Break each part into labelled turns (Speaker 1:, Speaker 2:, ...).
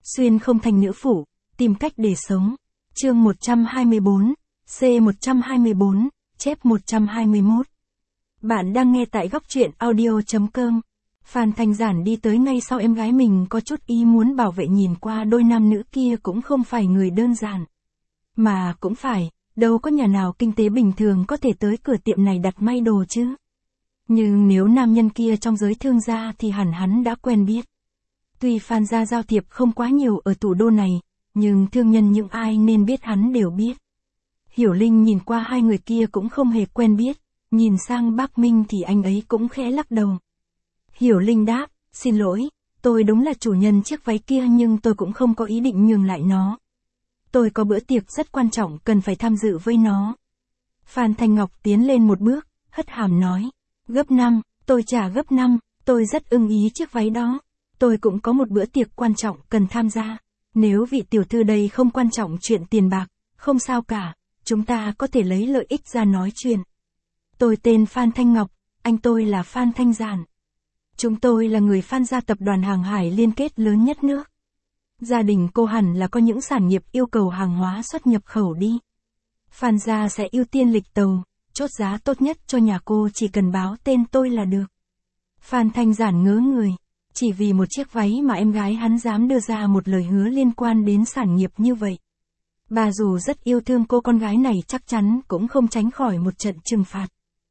Speaker 1: Xuyên không thành nữ phủ, tìm cách để sống. Chương 124, C124, chép 121. Bạn đang nghe tại góc truyện audio.com. Phan Thanh Giản đi tới ngay sau em gái mình, có chút ý muốn bảo vệ, nhìn qua đôi nam nữ kia cũng không phải người đơn giản. Mà cũng phải, đâu có nhà nào kinh tế bình thường có thể tới cửa tiệm này đặt may đồ chứ. Nhưng nếu nam nhân kia trong giới thương gia thì hẳn hắn đã quen biết. Tuy Phan gia giao thiệp không quá nhiều ở thủ đô này, nhưng thương nhân những ai nên biết hắn đều biết. Hiểu Linh nhìn qua hai người kia cũng không hề quen biết, nhìn sang Bác Minh thì anh ấy cũng khẽ lắc đầu. Hiểu Linh đáp, xin lỗi, tôi đúng là chủ nhân chiếc váy kia nhưng tôi cũng không có ý định nhường lại nó. Tôi có bữa tiệc rất quan trọng cần phải tham dự với nó. Phan Thanh Ngọc tiến lên một bước, hất hàm nói, gấp 5, tôi trả gấp 5, tôi rất ưng ý chiếc váy đó. Tôi cũng có một bữa tiệc quan trọng cần tham gia. Nếu vị tiểu thư đây không quan trọng chuyện tiền bạc, không sao cả, chúng ta có thể lấy lợi ích ra nói chuyện. Tôi tên Phan Thanh Ngọc, anh tôi là Phan Thanh Giản. Chúng tôi là người Phan gia tập đoàn hàng hải liên kết lớn nhất nước. Gia đình cô hẳn là có những sản nghiệp yêu cầu hàng hóa xuất nhập khẩu đi. Phan gia sẽ ưu tiên lịch tàu, chốt giá tốt nhất cho nhà cô, chỉ cần báo tên tôi là được. Phan Thanh Giản ngớ người. Chỉ vì một chiếc váy mà em gái hắn dám đưa ra một lời hứa liên quan đến sản nghiệp như vậy. Bà dù rất yêu thương cô con gái này chắc chắn cũng không tránh khỏi một trận trừng phạt.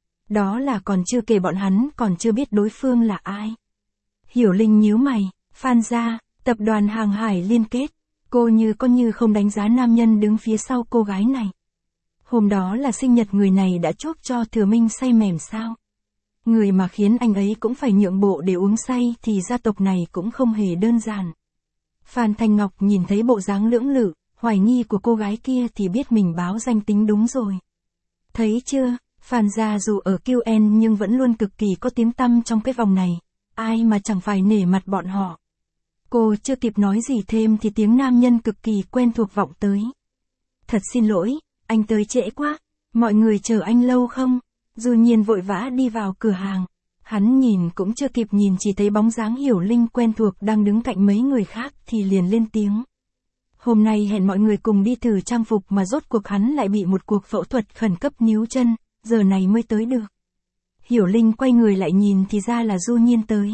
Speaker 1: Đó là còn chưa kể bọn hắn còn chưa biết đối phương là ai. Hiểu Linh nhíu mày, Phan gia, tập đoàn hàng hải liên kết. Cô như không đánh giá nam nhân đứng phía sau cô gái này. Hôm đó là sinh nhật người này đã chuốc cho Thừa Minh say mềm sao? Người mà khiến anh ấy cũng phải nhượng bộ để uống say thì gia tộc này cũng không hề đơn giản. Phan Thanh Ngọc nhìn thấy bộ dáng lưỡng lự, hoài nghi của cô gái kia thì biết mình báo danh tính đúng rồi. Thấy chưa, Phan gia dù ở QN nhưng vẫn luôn cực kỳ có tiếng tăm trong cái vòng này. Ai mà chẳng phải nể mặt bọn họ. Cô chưa kịp nói gì thêm thì tiếng nam nhân cực kỳ quen thuộc vọng tới. Thật xin lỗi, anh tới trễ quá, mọi người chờ anh lâu không? Du Nhiên vội vã đi vào cửa hàng. Hắn nhìn cũng chưa kịp nhìn chỉ thấy bóng dáng Hiểu Linh quen thuộc đang đứng cạnh mấy người khác thì liền lên tiếng. Hôm nay hẹn mọi người cùng đi thử trang phục mà rốt cuộc hắn lại bị một cuộc phẫu thuật khẩn cấp níu chân, giờ này mới tới được. Hiểu Linh quay người lại nhìn thì ra là Du Nhiên tới.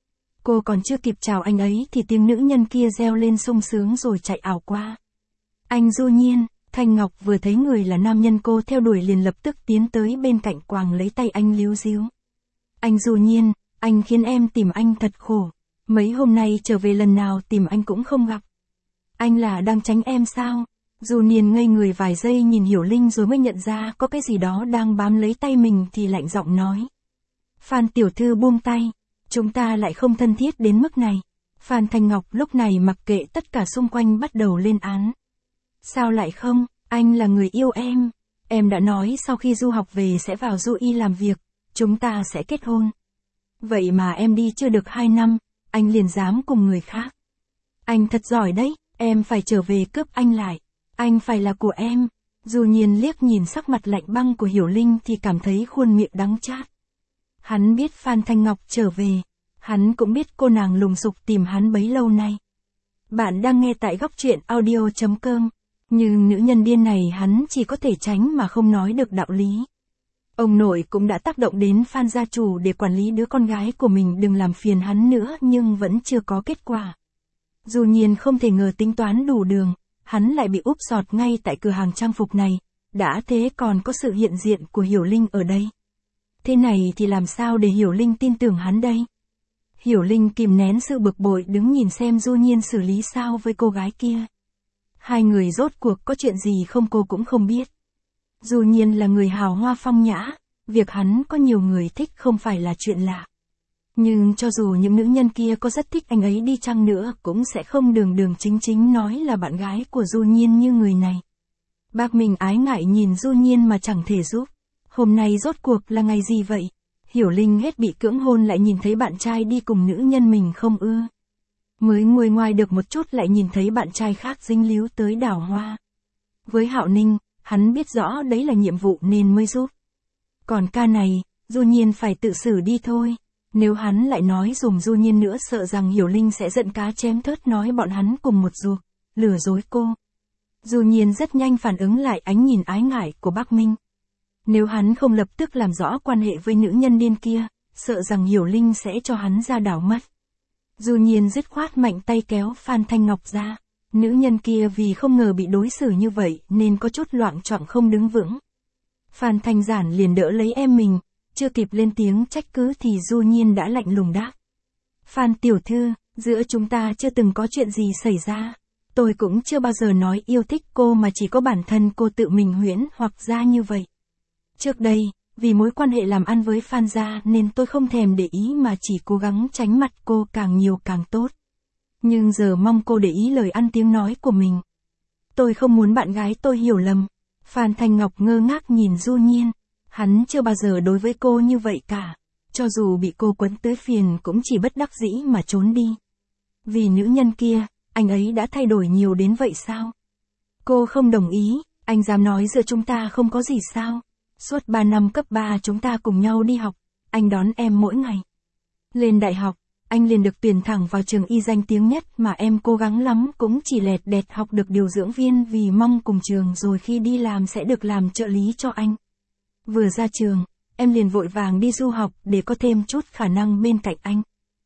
Speaker 1: Cô còn chưa kịp chào anh ấy thì tiếng nữ nhân kia reo lên sung sướng rồi chạy ảo qua. Anh Du Nhiên. Thanh Ngọc vừa thấy người là nam nhân cô theo đuổi liền lập tức tiến tới bên cạnh quàng lấy tay anh líu díu. Anh Du Nhiên, anh khiến em tìm anh thật khổ. Mấy hôm nay trở về lần nào tìm anh cũng không gặp. Anh là đang tránh em sao? Du Nhiên ngây người vài giây nhìn Hiểu Linh rồi mới nhận ra có cái gì đó đang bám lấy tay mình thì lạnh giọng nói. Phan tiểu thư buông tay, chúng ta lại không thân thiết đến mức này. Phan Thanh Ngọc lúc này mặc kệ tất cả xung quanh bắt đầu lên án. Sao lại không, anh là người yêu em đã nói sau khi du học về sẽ vào Du Y làm việc, chúng ta sẽ kết hôn. Vậy mà em đi chưa được 2 năm, anh liền dám cùng người khác. Anh thật giỏi đấy, em phải trở về cướp anh lại, anh phải là của em. Du Nhiên liếc nhìn sắc mặt lạnh băng của Hiểu Linh thì cảm thấy khuôn miệng đắng chát. Hắn biết Phan Thanh Ngọc trở về, hắn cũng biết cô nàng lùng sục tìm hắn bấy lâu nay. Bạn đang nghe tại góc truyện audio.com. Nhưng nữ nhân điên này hắn chỉ có thể tránh mà không nói được đạo lý. Ông nội cũng đã tác động đến Phan gia chủ để quản lý đứa con gái của mình đừng làm phiền hắn nữa nhưng vẫn chưa có kết quả. Du Nhiên không thể ngờ tính toán đủ đường, hắn lại bị úp sọt ngay tại cửa hàng trang phục này, đã thế còn có sự hiện diện của Hiểu Linh ở đây. Thế này thì làm sao để Hiểu Linh tin tưởng hắn đây? Hiểu Linh kìm nén sự bực bội đứng nhìn xem Du Nhiên xử lý sao với cô gái kia. Hai người rốt cuộc có chuyện gì không cô cũng không biết. Du Nhiên là người hào hoa phong nhã, việc hắn có nhiều người thích không phải là chuyện lạ. Nhưng cho dù những nữ nhân kia có rất thích anh ấy đi chăng nữa cũng sẽ không đường chính nói là bạn gái của Du Nhiên như người này. Bác mình ái ngại nhìn Du Nhiên mà chẳng thể giúp. Hôm nay rốt cuộc là ngày gì vậy? Hiểu Linh hết bị cưỡng hôn lại nhìn thấy bạn trai đi cùng nữ nhân mình không ưa. Mới nguôi ngoai được một chút lại nhìn thấy bạn trai khác dính líu tới đào hoa. Với Hạo Ninh, hắn biết rõ đấy là nhiệm vụ nên mới giúp. Còn ca này, Du Nhiên phải tự xử đi thôi. Nếu hắn lại nói dùm Du Nhiên nữa sợ rằng Hiểu Linh sẽ giận cá chém thớt nói bọn hắn cùng một ruột, lừa dối cô. Du Nhiên rất nhanh phản ứng lại ánh nhìn ái ngại của Bắc Minh. Nếu hắn không lập tức làm rõ quan hệ với nữ nhân điên kia, sợ rằng Hiểu Linh sẽ cho hắn ra đảo mất. Du Nhiên dứt khoát mạnh tay kéo Phan Thanh Ngọc ra. Nữ nhân kia vì không ngờ bị đối xử như vậy nên có chút loạng choạng không đứng vững. Phan Thanh Giản liền đỡ lấy em mình, chưa kịp lên tiếng trách cứ thì Du Nhiên đã lạnh lùng đáp. Phan tiểu thư, giữa chúng ta chưa từng có chuyện gì xảy ra. Tôi cũng chưa bao giờ nói yêu thích cô mà chỉ có bản thân cô tự mình huyễn hoặc ra như vậy. Trước đây, vì mối quan hệ làm ăn với Phan gia nên tôi không thèm để ý mà chỉ cố gắng tránh mặt cô càng nhiều càng tốt. Nhưng giờ mong cô để ý lời ăn tiếng nói của mình. Tôi không muốn bạn gái tôi hiểu lầm. Phan Thanh Ngọc ngơ ngác nhìn Du Nhiên. Hắn chưa bao giờ đối với cô như vậy cả. Cho dù bị cô quấn tới phiền cũng chỉ bất đắc dĩ mà trốn đi. Vì nữ nhân kia, anh ấy đã thay đổi nhiều đến vậy sao? Cô không đồng ý, anh dám nói giữa chúng ta không có gì sao? Suốt 3 năm cấp 3 chúng ta cùng nhau đi học, anh đón em mỗi ngày. Lên đại học, anh liền được tuyển thẳng vào trường y danh tiếng nhất mà em cố gắng lắm cũng chỉ lẹt đẹt học được điều dưỡng viên vì mong cùng trường rồi khi đi làm sẽ được làm trợ lý cho anh. Vừa ra trường, em liền vội vàng đi du học để có thêm chút khả năng bên cạnh anh.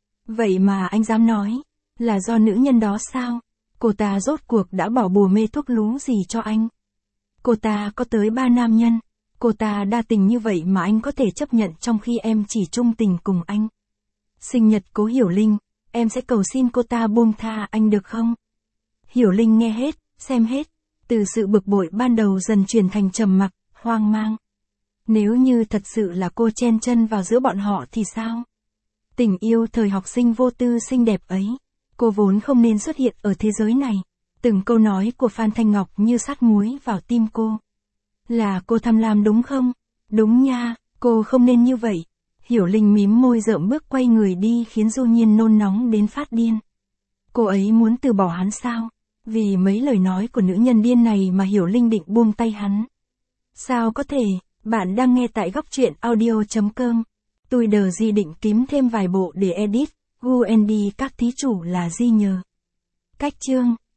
Speaker 1: Vậy mà anh dám nói, là do nữ nhân đó sao? Cô ta rốt cuộc đã bỏ bùa mê thuốc lú gì cho anh? Cô ta có tới 3 nam nhân. Cô ta đa tình như vậy mà anh có thể chấp nhận trong khi em chỉ trung tình cùng anh. Sinh nhật Cố Hiểu Linh, em sẽ cầu xin cô ta buông tha anh được không? Hiểu Linh nghe hết, xem hết, từ sự bực bội ban đầu dần chuyển thành trầm mặc, hoang mang. Nếu như thật sự là cô chen chân vào giữa bọn họ thì sao? Tình yêu thời học sinh vô tư xinh đẹp ấy, cô vốn không nên xuất hiện ở thế giới này. Từng câu nói của Phan Thanh Ngọc như sát muối vào tim cô. Là cô tham lam đúng không? Đúng nha, cô không nên như vậy. Hiểu Linh mím môi rợm bước quay người đi khiến Du Nhiên nôn nóng đến phát điên. Cô ấy muốn từ bỏ hắn sao? Vì mấy lời nói của nữ nhân điên này mà Hiểu Linh định buông tay hắn. Sao có thể? Bạn đang nghe tại góc truyện audio.com. Tôi đờ di định kiếm thêm vài bộ để edit, Gu&Đi các thí chủ là di nhờ. Cách chương